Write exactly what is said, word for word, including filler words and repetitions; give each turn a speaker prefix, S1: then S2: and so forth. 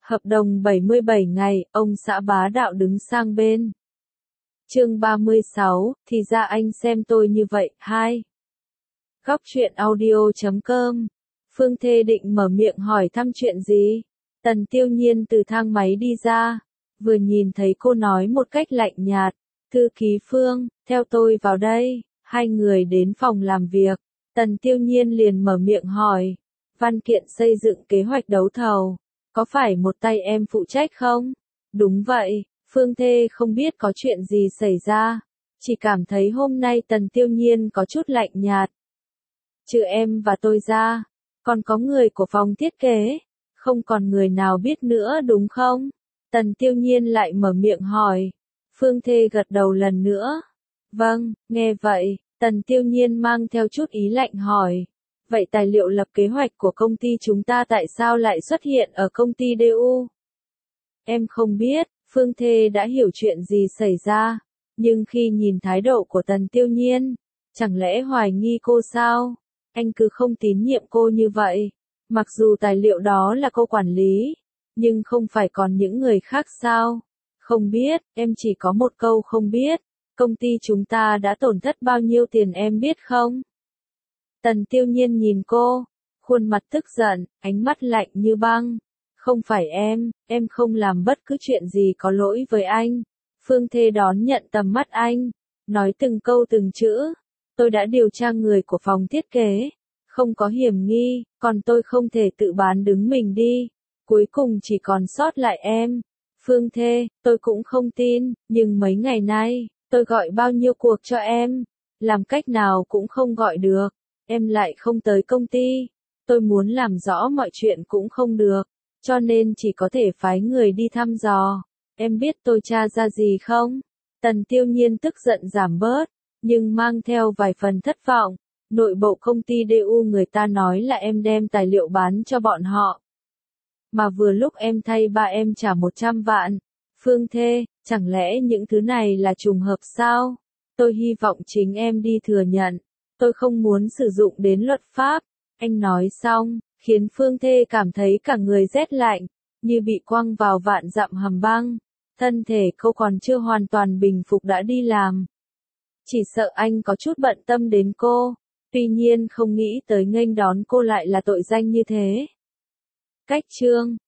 S1: Hợp đồng bảy mươi bảy ngày, ông xã bá đạo đứng sang bên. Chương ba mươi sáu, thì ra anh xem tôi như vậy. Hai. Góc truyện audio chấm com. Phương Thê định mở miệng hỏi thăm chuyện gì? Tần Tiêu Nhiên từ thang máy đi ra, vừa nhìn thấy cô nói một cách lạnh nhạt, "Thư ký Phương, theo tôi vào đây." Hai người đến phòng làm việc, Tần Tiêu Nhiên liền mở miệng hỏi, "Văn kiện xây dựng kế hoạch đấu thầu, có phải một tay em phụ trách không?" "Đúng vậy." Phương Thê không biết có chuyện gì xảy ra, chỉ cảm thấy hôm nay Tần Tiêu Nhiên có chút lạnh nhạt. "Trừ em và tôi ra, còn có người của phòng thiết kế, không còn người nào biết nữa đúng không?" Tần Tiêu Nhiên lại mở miệng hỏi. Phương Thê gật đầu lần nữa. "Vâng." Nghe vậy, Tần Tiêu Nhiên mang theo chút ý lạnh hỏi, "Vậy tài liệu lập kế hoạch của công ty chúng ta tại sao lại xuất hiện ở công ty đê u?" "Em không biết." Phương Thê đã hiểu chuyện gì xảy ra, nhưng khi nhìn thái độ của Tần Tiêu Nhiên, chẳng lẽ hoài nghi cô sao? Anh cứ không tín nhiệm cô như vậy. Mặc dù tài liệu đó là cô quản lý, nhưng không phải còn những người khác sao? "Không biết." Em chỉ có một câu không biết. "Công ty chúng ta đã tổn thất bao nhiêu tiền em biết không?" Tần Tiêu Nhiên nhìn cô, khuôn mặt tức giận, ánh mắt lạnh như băng. "Không phải em, em không làm bất cứ chuyện gì có lỗi với anh." Phương Thê đón nhận tầm mắt anh, nói từng câu từng chữ, "Tôi đã điều tra người của phòng thiết kế, không có hiểm nghi, còn tôi không thể tự bán đứng mình đi. Cuối cùng chỉ còn sót lại em." "Phương Thê, tôi cũng không tin, nhưng mấy ngày nay, tôi gọi bao nhiêu cuộc cho em, làm cách nào cũng không gọi được. Em lại không tới công ty. Tôi muốn làm rõ mọi chuyện cũng không được, cho nên chỉ có thể phái người đi thăm dò. Em biết tôi tra ra gì không?" Tần Tiêu Nhiên tức giận giảm bớt, nhưng mang theo vài phần thất vọng. "Nội bộ công ty đê u người ta nói là em đem tài liệu bán cho bọn họ. Mà vừa lúc em thay ba em trả một trăm vạn. Phương Thê, chẳng lẽ những thứ này là trùng hợp sao? Tôi hy vọng chính em đi thừa nhận. Tôi không muốn sử dụng đến luật pháp." Anh nói xong, khiến Phương Thê cảm thấy cả người rét lạnh, như bị quăng vào vạn dặm hầm băng. Thân thể cô còn chưa hoàn toàn bình phục đã đi làm. Chỉ sợ anh có chút bận tâm đến cô, tuy nhiên không nghĩ tới nghênh đón cô lại là tội danh như thế. Cách chương